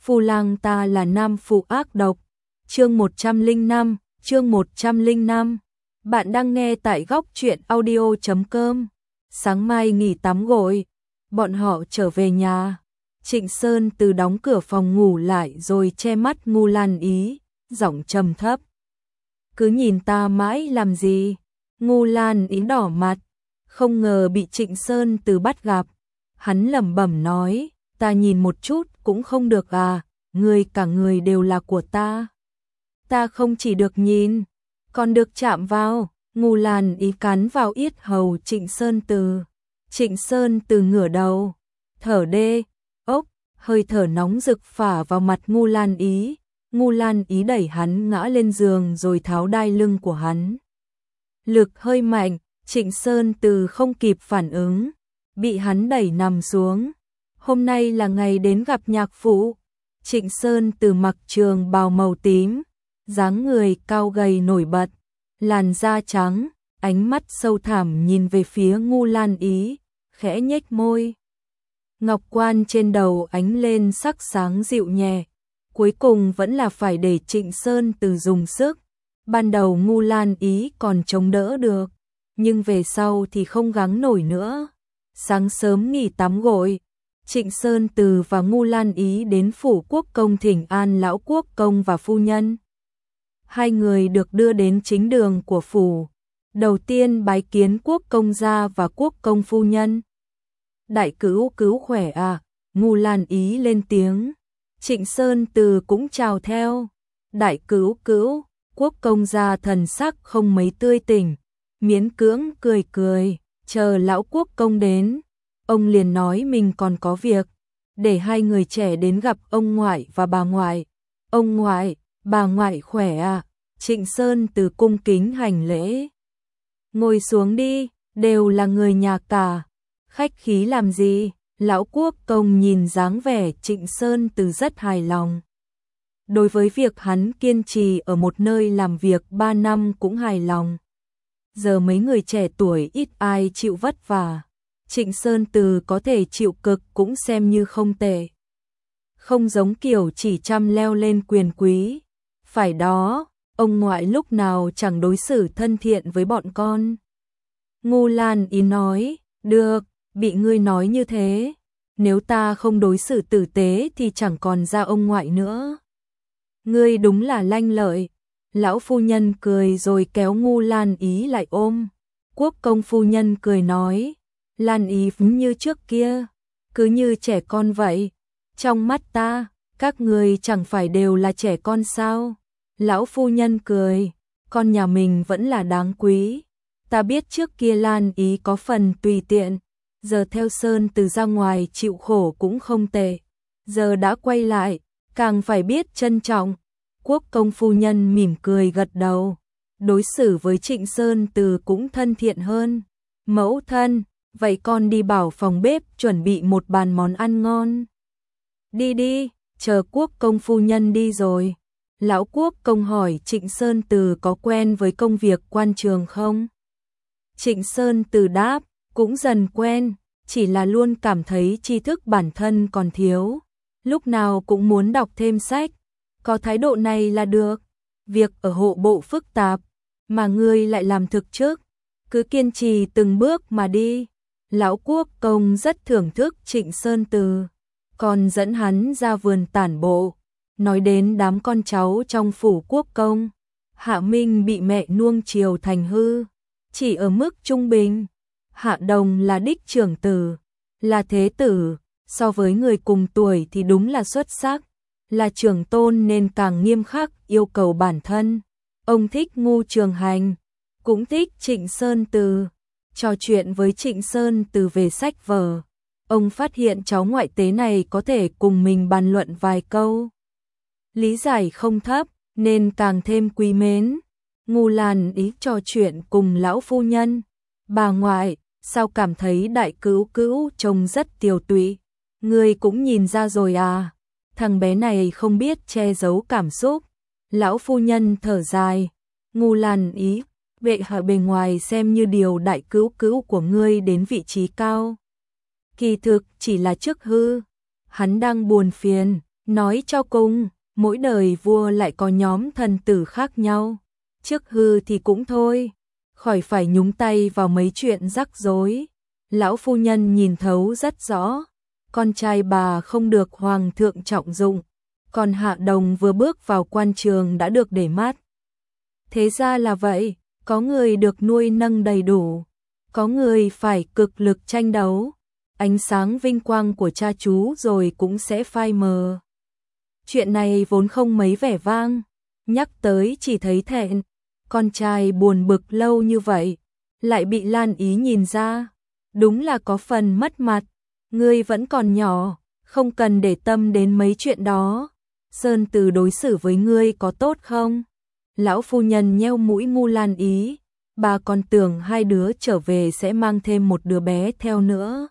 phu lang ta là nam phụ ác độc. Chương 105, chương 105. Bạn đang nghe tại góc truyện audio.com. Sáng mai nghỉ tắm gội, bọn họ trở về nhà. Trịnh Sơn Từ đóng cửa phòng ngủ lại rồi che mắt Ngu Lan Ý, giọng trầm thấp. Cứ nhìn ta mãi làm gì? Ngu Lan Ý đỏ mặt, không ngờ bị Trịnh Sơn Từ bắt gặp. Hắn lẩm bẩm nói, ta nhìn một chút cũng không được à, người cả người đều là của ta. Ta không chỉ được nhìn, còn được chạm vào. Ngu Lan Ý cắn vào yết hầu Trịnh Sơn Từ. Trịnh Sơn Từ ngửa đầu, thở đê, ốc, hơi thở nóng rực phả vào mặt Ngu Lan Ý. Ngu Lan Ý đẩy hắn ngã lên giường rồi tháo đai lưng của hắn. Lực hơi mạnh, Trịnh Sơn Từ không kịp phản ứng, bị hắn đẩy nằm xuống. Hôm nay là ngày đến gặp nhạc phụ. Trịnh Sơn Từ mặc trường bào màu tím, dáng người cao gầy nổi bật, làn da trắng, ánh mắt sâu thẳm nhìn về phía Ngu Lan Ý, khẽ nhếch môi. Ngọc quan trên đầu ánh lên sắc sáng dịu nhẹ, cuối cùng vẫn là phải để Trịnh Sơn Từ dùng sức. Ban đầu Ngu Lan Ý còn chống đỡ được, nhưng về sau thì không gắng nổi nữa. Sáng sớm nghỉ tắm gội, Trịnh Sơn Từ và Ngu Lan Ý đến phủ quốc công thỉnh an lão quốc công và phu nhân. Hai người được đưa đến chính đường của phủ, đầu tiên bái kiến quốc công gia và quốc công phu nhân. Đại cữu cứu khỏe à? Ngu Lan Ý lên tiếng. Trịnh Sơn Từ cũng chào theo. Đại cữu cữu. Quốc công gia thần sắc không mấy tươi tỉnh, miễn cưỡng cười cười. Chờ lão quốc công đến, ông liền nói mình còn có việc, để hai người trẻ đến gặp ông ngoại và bà ngoại. Ông ngoại, bà ngoại khỏe à? Trịnh Sơn Từ cung kính hành lễ. Ngồi xuống đi, đều là người nhà cả, khách khí làm gì? Lão quốc công nhìn dáng vẻ Trịnh Sơn Từ rất hài lòng. Đối với việc hắn kiên trì ở một nơi làm việc 3 năm cũng hài lòng. Giờ mấy người trẻ tuổi ít ai chịu vất vả, Trịnh Sơn Từ có thể chịu cực cũng xem như không tệ. Không giống kiểu chỉ chăm leo lên quyền quý. Phải đó, ông ngoại lúc nào chẳng đối xử thân thiện với bọn con. Ngu Lan Ý nói, được, bị ngươi nói như thế, nếu ta không đối xử tử tế thì chẳng còn ra ông ngoại nữa. Ngươi đúng là lanh lợi. Lão phu nhân cười rồi kéo Ngu Lan Ý lại ôm. Quốc công phu nhân cười nói, Lan Ý như trước kia, cứ như trẻ con vậy. Trong mắt ta, các người chẳng phải đều là trẻ con sao? Lão phu nhân cười, con nhà mình vẫn là đáng quý. Ta biết trước kia Lan Ý có phần tùy tiện, giờ theo Sơn Từ ra ngoài chịu khổ cũng không tệ. Giờ đã quay lại, càng phải biết trân trọng. Quốc công phu nhân mỉm cười gật đầu, đối xử với Trịnh Sơn Từ cũng thân thiện hơn. Mẫu thân, vậy con đi bảo phòng bếp chuẩn bị một bàn món ăn ngon. Đi đi, chờ quốc công phu nhân đi rồi. Lão quốc công hỏi Trịnh Sơn Từ có quen với công việc quan trường không? Trịnh Sơn Từ đáp, cũng dần quen, chỉ là luôn cảm thấy tri thức bản thân còn thiếu. Lúc nào cũng muốn đọc thêm sách, có thái độ này là được. Việc ở hộ bộ phức tạp, mà ngươi lại làm thực chức, cứ kiên trì từng bước mà đi. Lão quốc công rất thưởng thức Trịnh Sơn Từ, còn dẫn hắn ra vườn tản bộ. Nói đến đám con cháu trong phủ quốc công, Hạ Minh bị mẹ nuông chiều thành hư, chỉ ở mức trung bình. Hạ Đồng là đích trưởng tử, là thế tử, so với người cùng tuổi thì đúng là xuất sắc, là trưởng tôn nên càng nghiêm khắc yêu cầu bản thân. Ông thích Ngu Trường Hành, cũng thích Trịnh Sơn Từ. Trò chuyện với Trịnh Sơn Từ về sách vở, ông phát hiện cháu ngoại tế này có thể cùng mình bàn luận vài câu. Lý giải không thấp, nên càng thêm quý mến. Ngu Lan Ý trò chuyện cùng lão phu nhân. Bà ngoại, sao cảm thấy đại cữu cữu trông rất tiều tụy? Ngươi cũng nhìn ra rồi à? Thằng bé này không biết che giấu cảm xúc. Lão phu nhân thở dài. Ngu Lan Ý, bệ hạ bề ngoài xem như điều đại cữu cữu của ngươi đến vị trí cao. Kỳ thực chỉ là chức hư. Hắn đang buồn phiền, Nói cho cùng, mỗi đời vua lại có nhóm thần tử khác nhau. Trước hư thì cũng thôi, khỏi phải nhúng tay vào mấy chuyện rắc rối. Lão phu nhân nhìn thấu rất rõ, con trai bà không được hoàng thượng trọng dụng, còn Hạ Đồng vừa bước vào quan trường đã được để mắt. Thế ra là vậy, có người được nuôi nâng đầy đủ, có người phải cực lực tranh đấu, ánh sáng vinh quang của cha chú rồi cũng sẽ phai mờ. Chuyện này vốn không mấy vẻ vang, nhắc tới chỉ thấy thẹn, con trai buồn bực lâu như vậy, lại bị Lan Ý nhìn ra, đúng là có phần mất mặt, ngươi vẫn còn nhỏ, không cần để tâm đến mấy chuyện đó. Sơn Từ đối xử với ngươi có tốt không? Lão phu nhân nheo mũi ngu Lan Ý, bà còn tưởng hai đứa trở về sẽ mang thêm một đứa bé theo nữa.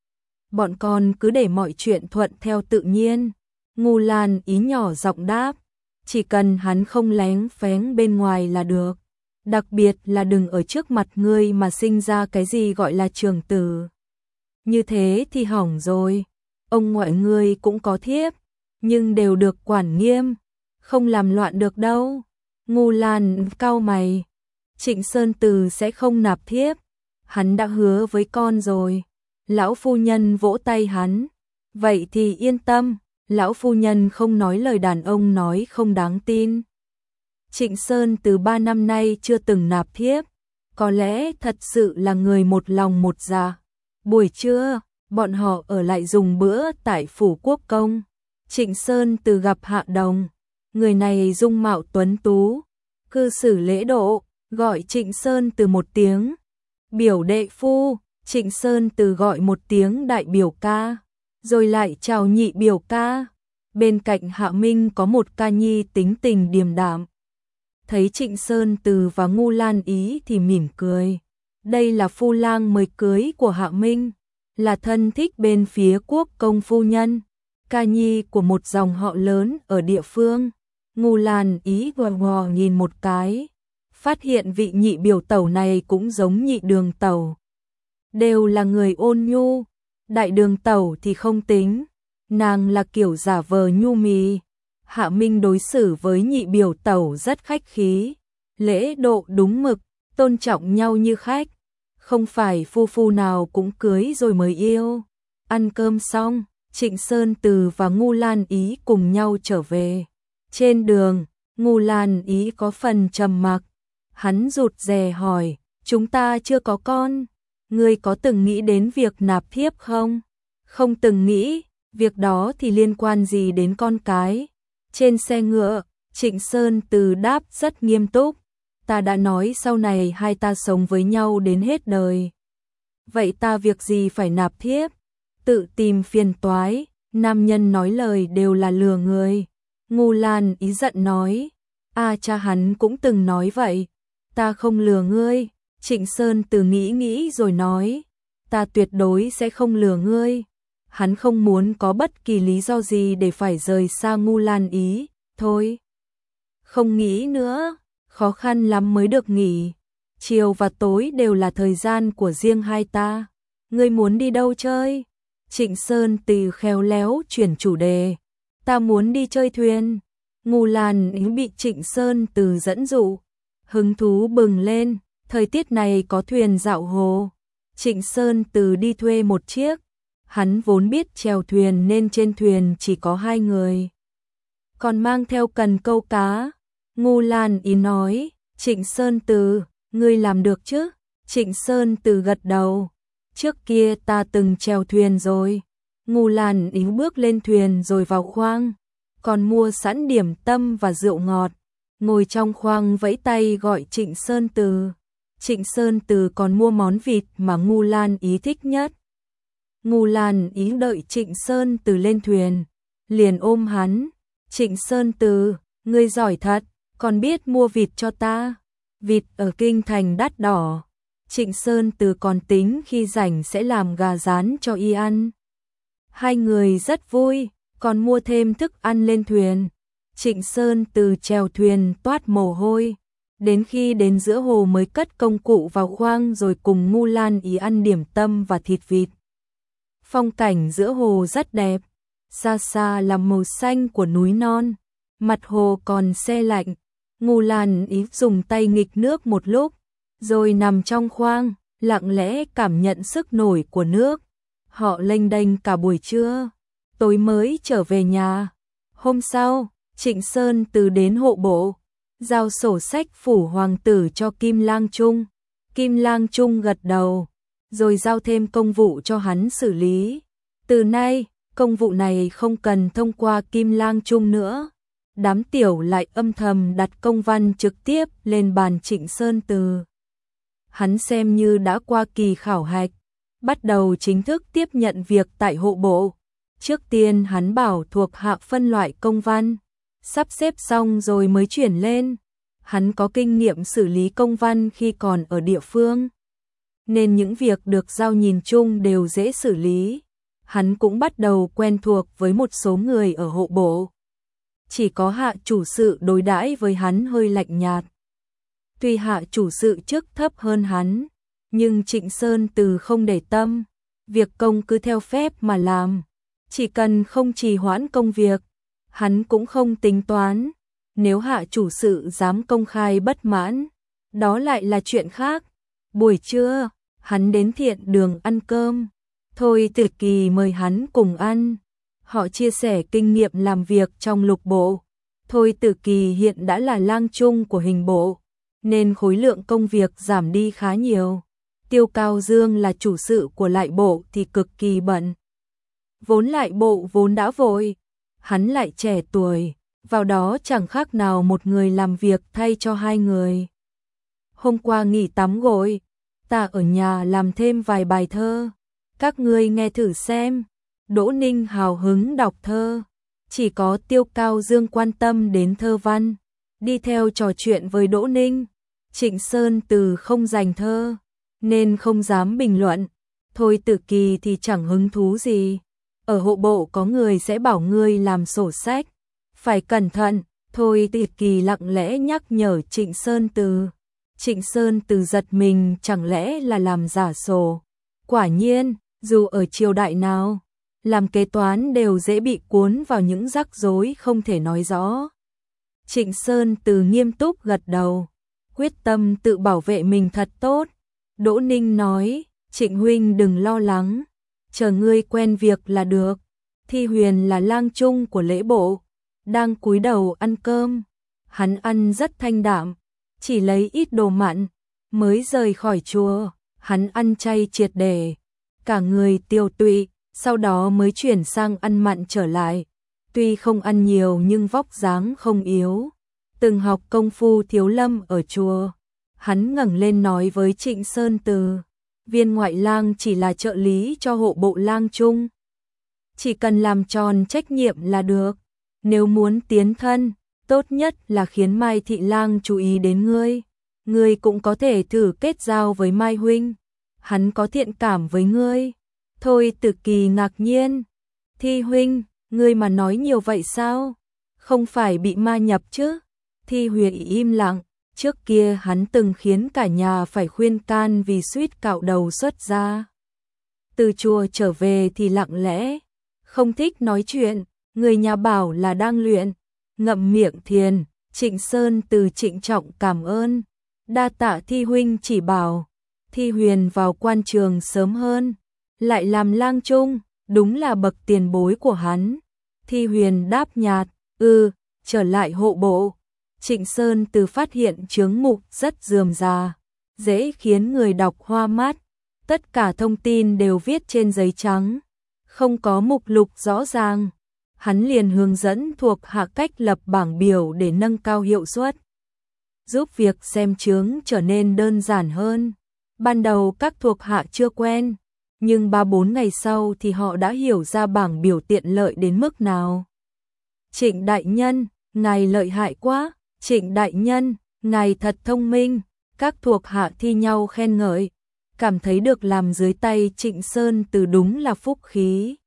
Bọn con cứ để mọi chuyện thuận theo tự nhiên. Ngu Lan Ý nhỏ giọng đáp, chỉ cần hắn không lén phén bên ngoài là được. Đặc biệt là đừng ở trước mặt ngươi mà sinh ra cái gì gọi là trường tử. Như thế thì hỏng rồi. Ông ngoại ngươi cũng có thiếp, nhưng đều được quản nghiêm, không làm loạn được đâu. Ngu Lan cau mày, Trịnh Sơn Từ sẽ không nạp thiếp, hắn đã hứa với con rồi. Lão phu nhân vỗ tay hắn, vậy thì yên tâm, lão phu nhân không nói lời đàn ông nói không đáng tin. Trịnh Sơn từ 3 năm nay chưa từng nạp thiếp, có lẽ thật sự là người một lòng một dạ. Buổi trưa, bọn họ ở lại dùng bữa tại phủ quốc công. Trịnh Sơn từ gặp Hạ Đồng, người này dung mạo tuấn tú, cư xử lễ độ, gọi Trịnh Sơn từ một tiếng biểu đệ phu, Trịnh Sơn từ gọi một tiếng đại biểu ca, rồi lại chào nhị biểu ca. Bên cạnh Hạ Minh có một ca nhi tính tình điềm đạm. Thấy Trịnh Sơn Từ và Ngu Lan Ý thì mỉm cười. Đây là phu lang mới cưới của Hạ Minh, là thân thích bên phía quốc công phu nhân, ca nhi của một dòng họ lớn ở địa phương. Ngu Lan Ý gò nhìn một cái, phát hiện vị nhị biểu tẩu này cũng giống nhị đường tẩu. Đều là người ôn nhu, đại đường tẩu thì không tính, nàng là kiểu giả vờ nhu mì. Hạ Minh đối xử với nhị biểu tẩu rất khách khí, lễ độ đúng mực, tôn trọng nhau như khách. Không phải phu phu nào cũng cưới rồi mới yêu. Ăn cơm xong, Trịnh Sơn Từ và Ngu Lan Ý cùng nhau trở về. Trên đường, Ngu Lan Ý có phần trầm mặc. Hắn rụt rè hỏi, chúng ta chưa có con, ngươi có từng nghĩ đến việc nạp thiếp không? Không từng nghĩ, việc đó thì liên quan gì đến con cái? Trên xe ngựa, Trịnh Sơn Từ đáp rất nghiêm túc, ta đã nói sau này hai ta sống với nhau đến hết đời. Vậy ta việc gì phải nạp thiếp? Tự tìm phiền toái, nam nhân nói lời đều là lừa người. Ngu Lan Ý giận nói, cha hắn cũng từng nói vậy, ta không lừa ngươi. Trịnh Sơn Từ nghĩ rồi nói, ta tuyệt đối sẽ không lừa ngươi. Hắn không muốn có bất kỳ lý do gì để phải rời xa Ngu Lan Ý, thôi. Không nghĩ nữa, khó khăn lắm mới được nghỉ. Chiều và tối đều là thời gian của riêng hai ta. Ngươi muốn đi đâu chơi? Trịnh Sơn Từ khéo léo chuyển chủ đề. Ta muốn đi chơi thuyền. Ngu Lan Ý bị Trịnh Sơn Từ dẫn dụ, hứng thú bừng lên, thời tiết này có thuyền dạo hồ. Trịnh Sơn Từ đi thuê một chiếc. Hắn vốn biết chèo thuyền nên trên thuyền chỉ có 2 người. Còn mang theo cần câu cá. Ngu Lan Ý nói, Trịnh Sơn Từ, ngươi làm được chứ? Trịnh Sơn Từ gật đầu. Trước kia ta từng chèo thuyền rồi. Ngu Lan Ý bước lên thuyền rồi vào khoang. Còn mua sẵn điểm tâm và rượu ngọt. Ngồi trong khoang vẫy tay gọi Trịnh Sơn Từ. Trịnh Sơn Từ còn mua món vịt mà Ngu Lan Ý thích nhất. Ngu Lan Ý đợi Trịnh Sơn Từ lên thuyền, liền ôm hắn. Trịnh Sơn Từ, ngươi giỏi thật, còn biết mua vịt cho ta. Vịt ở kinh thành đắt đỏ. Trịnh Sơn Từ còn tính khi rảnh sẽ làm gà rán cho y ăn. Hai người rất vui, còn mua thêm thức ăn lên thuyền. Trịnh Sơn Từ chèo thuyền toát mồ hôi. Đến khi đến giữa hồ mới cất công cụ vào khoang rồi cùng Ngu Lan Ý ăn điểm tâm và thịt vịt. Phong cảnh giữa hồ rất đẹp, xa xa là màu xanh của núi non, mặt hồ còn se lạnh. Ngô Lan Ý dùng tay nghịch nước một lúc, rồi nằm trong khoang, lặng lẽ cảm nhận sức nổi của nước. Họ lênh đênh cả buổi trưa, tối mới trở về nhà. Hôm sau, Trịnh Sơn Từ đến hộ bộ, giao sổ sách phủ hoàng tử cho Kim Lang Trung. Kim Lang Trung gật đầu, rồi giao thêm công vụ cho hắn xử lý. Từ nay, công vụ này không cần thông qua Kim Lang Trung nữa. Đám tiểu lại âm thầm đặt công văn trực tiếp lên bàn Trịnh Sơn Từ. Hắn xem như đã qua kỳ khảo hạch, bắt đầu chính thức tiếp nhận việc tại hộ bộ. Trước tiên hắn bảo thuộc hạ phân loại công văn, sắp xếp xong rồi mới chuyển lên. Hắn có kinh nghiệm xử lý công văn khi còn ở địa phương, nên những việc được giao nhìn chung đều dễ xử lý. Hắn cũng bắt đầu quen thuộc với một số người ở hộ bộ. Chỉ có hạ chủ sự đối đãi với hắn hơi lạnh nhạt. Tuy hạ chủ sự chức thấp hơn hắn, nhưng Trịnh Sơn Từ không để tâm, việc công cứ theo phép mà làm, chỉ cần không trì hoãn công việc, hắn cũng không tính toán. Nếu hạ chủ sự dám công khai bất mãn, đó lại là chuyện khác. Buổi trưa, hắn đến Thiện Đường ăn cơm, Thôi Tử Kỳ mời hắn cùng ăn. Họ chia sẻ kinh nghiệm làm việc trong lục bộ. Thôi Tử Kỳ hiện đã là lang trung của hình bộ, nên khối lượng công việc giảm đi khá nhiều. Tiêu Cao Dương là chủ sự của lại bộ thì cực kỳ bận. Vốn lại bộ vốn đã vội, hắn lại trẻ tuổi, vào đó chẳng khác nào một người làm việc thay cho hai người. Hôm qua nghỉ tắm gội, ta ở nhà làm thêm vài bài thơ, các ngươi nghe thử xem. Đỗ Ninh hào hứng đọc thơ, chỉ có Tiêu Cao Dương quan tâm đến thơ văn, đi theo trò chuyện với Đỗ Ninh. Trịnh Sơn Từ không dành thơ, nên không dám bình luận. Thôi Tử Kỳ thì chẳng hứng thú gì. Ở hộ bộ có người sẽ bảo ngươi làm sổ sách, phải cẩn thận. Thôi Tử Kỳ lặng lẽ nhắc nhở Trịnh Sơn Từ. Trịnh Sơn Từ giật mình, chẳng lẽ là làm giả sổ. Quả nhiên, dù ở triều đại nào, làm kế toán đều dễ bị cuốn vào những rắc rối không thể nói rõ. Trịnh Sơn Từ nghiêm túc gật đầu, quyết tâm tự bảo vệ mình thật tốt. Đỗ Ninh nói, Trịnh huynh đừng lo lắng, chờ ngươi quen việc là được. Thi Huyền là lang trung của lễ bộ, đang cúi đầu ăn cơm. Hắn ăn rất thanh đạm, chỉ lấy ít đồ mặn, mới rời khỏi chùa. Hắn ăn chay triệt để, cả người tiêu tụy, sau đó mới chuyển sang ăn mặn trở lại. Tuy không ăn nhiều nhưng vóc dáng không yếu, từng học công phu thiếu lâm ở chùa. Hắn ngẩng lên nói với Trịnh Sơn Từ, viên ngoại lang chỉ là trợ lý cho hộ bộ lang trung, chỉ cần làm tròn trách nhiệm là được. Nếu muốn tiến thân, tốt nhất là khiến Mai thị lang chú ý đến ngươi. Ngươi cũng có thể thử kết giao với Mai huynh, hắn có thiện cảm với ngươi. Thôi Tử Kỳ ngạc nhiên, Thi huynh, ngươi mà nói nhiều vậy sao? Không phải bị ma nhập chứ? Thi Huyền im lặng, trước kia hắn từng khiến cả nhà phải khuyên can vì suýt cạo đầu xuất gia. Từ chùa trở về thì lặng lẽ, không thích nói chuyện, người nhà bảo là đang luyện, ngậm miệng thiền. Trịnh Sơn Từ trịnh trọng cảm ơn, đa tạ Thi huynh chỉ bảo. Thi Huyền vào quan trường sớm hơn, lại làm lang trung, đúng là bậc tiền bối của hắn. Thi Huyền đáp nhạt, trở lại hộ bộ. Trịnh Sơn Từ phát hiện chướng mục rất rườm rà, dễ khiến người đọc hoa mắt. Tất cả thông tin đều viết trên giấy trắng, không có mục lục rõ ràng. Hắn liền hướng dẫn thuộc hạ cách lập bảng biểu để nâng cao hiệu suất, giúp việc xem chướng trở nên đơn giản hơn. Ban đầu các thuộc hạ chưa quen, nhưng 3-4 ngày sau thì họ đã hiểu ra bảng biểu tiện lợi đến mức nào. Trịnh đại nhân, ngài lợi hại quá. Trịnh đại nhân, ngài thật thông minh. Các thuộc hạ thi nhau khen ngợi, cảm thấy được làm dưới tay Trịnh Sơn Từ đúng là phúc khí.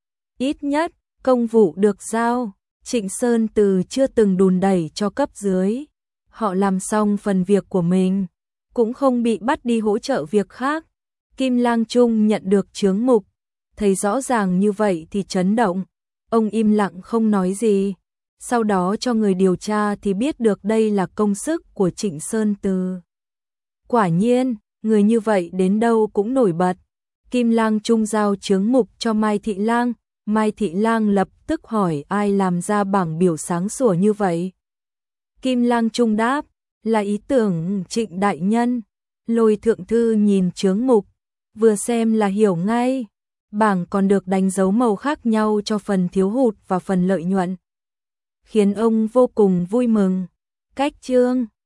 Ít nhất, công vụ được giao, Trịnh Sơn Từ chưa từng đùn đẩy cho cấp dưới. Họ làm xong phần việc của mình, cũng không bị bắt đi hỗ trợ việc khác. Kim Lang Trung nhận được chướng mục, thấy rõ ràng như vậy thì chấn động. Ông im lặng không nói gì. Sau đó cho người điều tra thì biết được đây là công sức của Trịnh Sơn Từ. Quả nhiên, người như vậy đến đâu cũng nổi bật. Kim Lang Trung giao chướng mục cho Mai Thị Lang. Mai Thị Lang lập tức hỏi ai làm ra bảng biểu sáng sủa như vậy. Kim Lang Trung đáp, là ý tưởng Trịnh đại nhân. Lôi thượng thư nhìn chướng mục, vừa xem là hiểu ngay. Bảng còn được đánh dấu màu khác nhau cho phần thiếu hụt và phần lợi nhuận, khiến ông vô cùng vui mừng. Cách chương